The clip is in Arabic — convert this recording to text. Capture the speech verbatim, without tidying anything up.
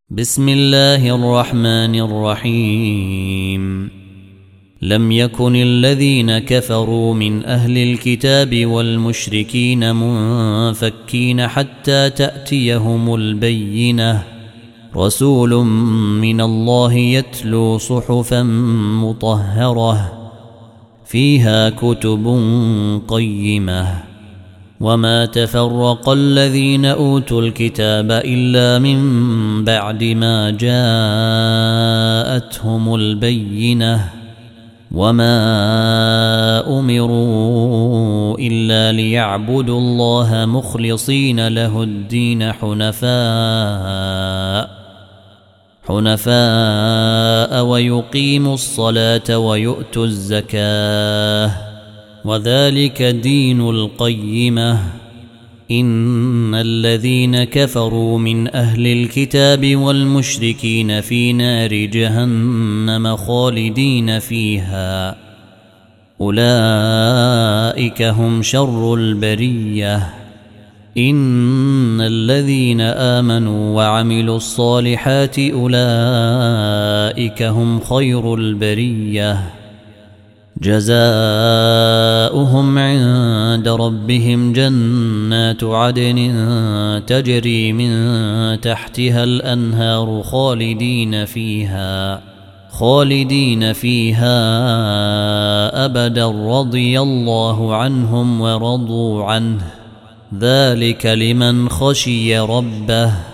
بسم الله الرحمن الرحيم. لم يكن الذين كفروا من أهل الكتاب والمشركين منفكين حتى تأتيهم البينة، رسول من الله يتلو صحفا مطهرة فيها كتب قيمة. وما تفرق الذين أوتوا الكتاب إلا من بعد ما جاءتهم البينة، وما أمروا إلا ليعبدوا الله مخلصين له الدين حنفاء حنفاء ويقيموا الصلاة ويؤتوا الزكاة، وذلك دين القيمة. إن الذين كفروا من أهل الكتاب والمشركين في نار جهنم خالدين فيها، أولئك هم شر البرية. إن الذين آمنوا وعملوا الصالحات أولئك هم خير البرية، جزاؤهم عند ربهم جنات عدن تجري من تحتها الأنهار خالدين فيها خالدين فيها أبدا، رضي الله عنهم ورضوا عنه، ذلك لمن خشي ربه.